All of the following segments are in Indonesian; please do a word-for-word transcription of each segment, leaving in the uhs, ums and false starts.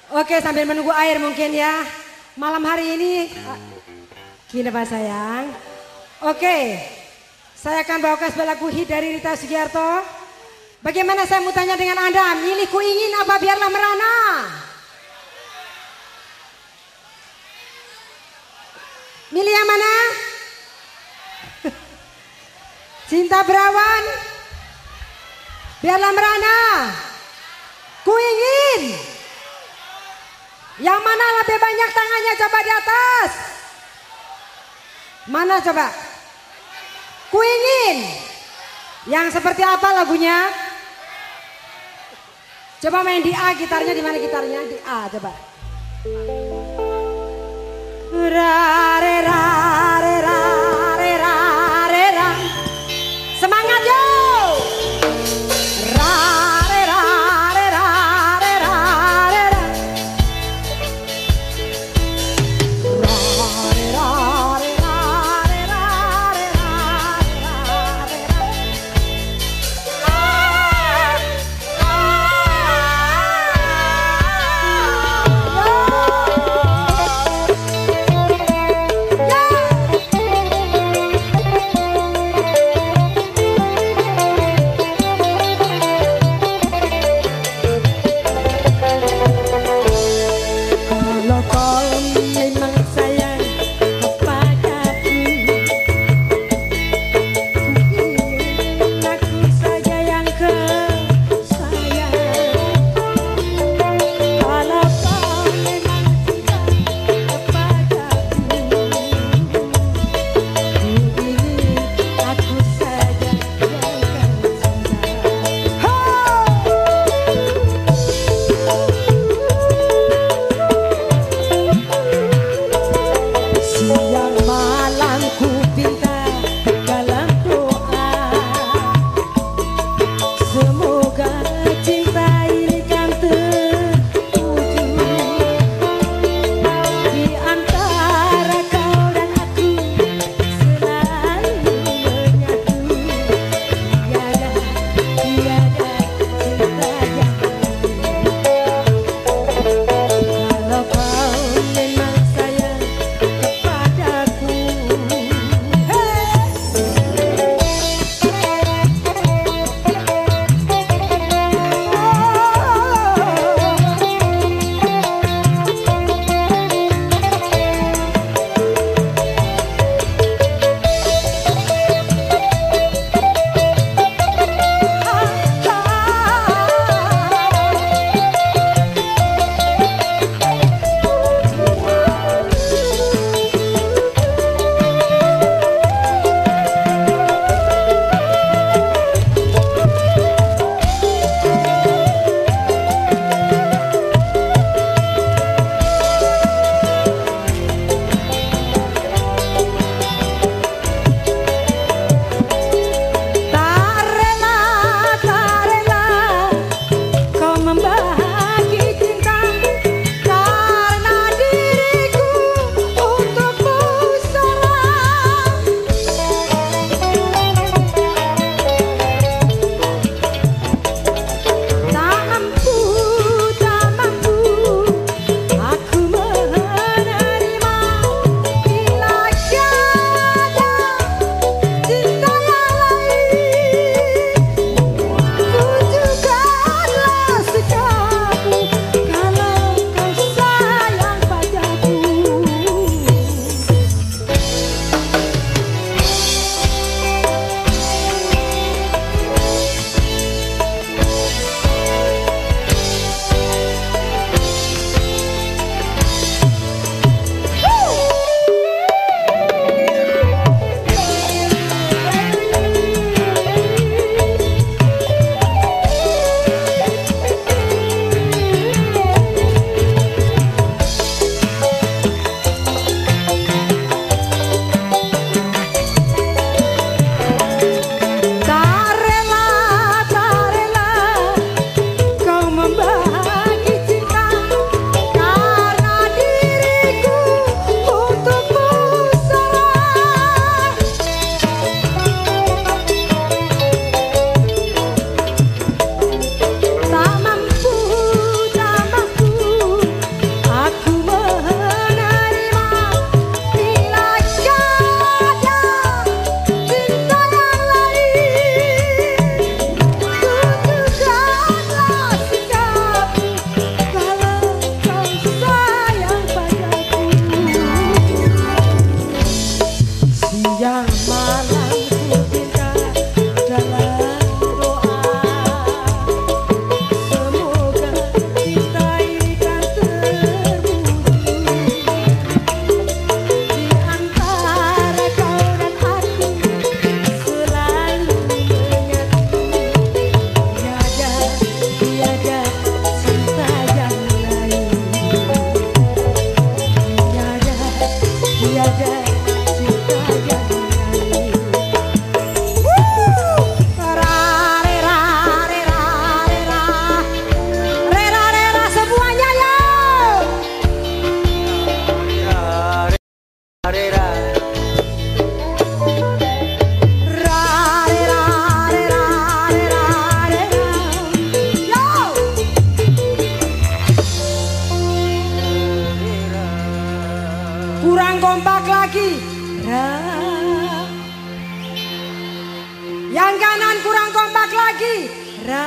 Oke, sambil menunggu air mungkin ya. Malam hari ini, gini Pak sayang. Oke, saya akan bawakan sebuah lagu hit dari Rita Sugiarto. Bagaimana saya mau tanya dengan Anda, milihku ingin apa biarlah merana? Milih yang mana? Cinta berawan, biarlah merana. Ku ingin. Yang mana lebih banyak tangannya coba di atas? Mana coba? Ku ingin. Yang seperti apa lagunya? Coba main di A, gitarnya di mana gitarnya? Di A coba. Ra re ra re ra re ra re ra. Semangat yo. Ra re ra re ra re ra re ra. Ra re ra re ra re ra re ra re ra. Yo. lagi. Ra. Yang kanan kurang kompak lagi. Ra.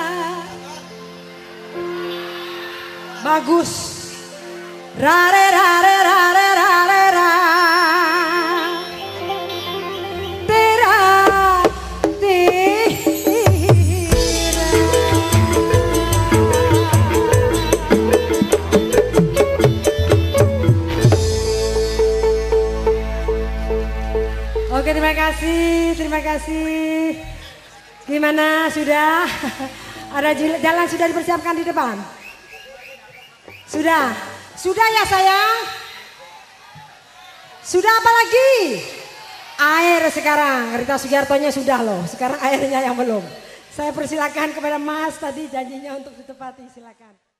Bagus. Ra re ra re ra re ra re ra. Tera tira. Oke, terima kasih, terima kasih. Gimana, sudah? Ada jalan sudah dipersiapkan di depan? Sudah? Sudah ya sayang? Sudah apa lagi? Air sekarang, Rita Sugiartonya sudah loh, sekarang airnya yang belum. Saya persilakan kepada Mas, tadi janjinya untuk ditepati, silakan.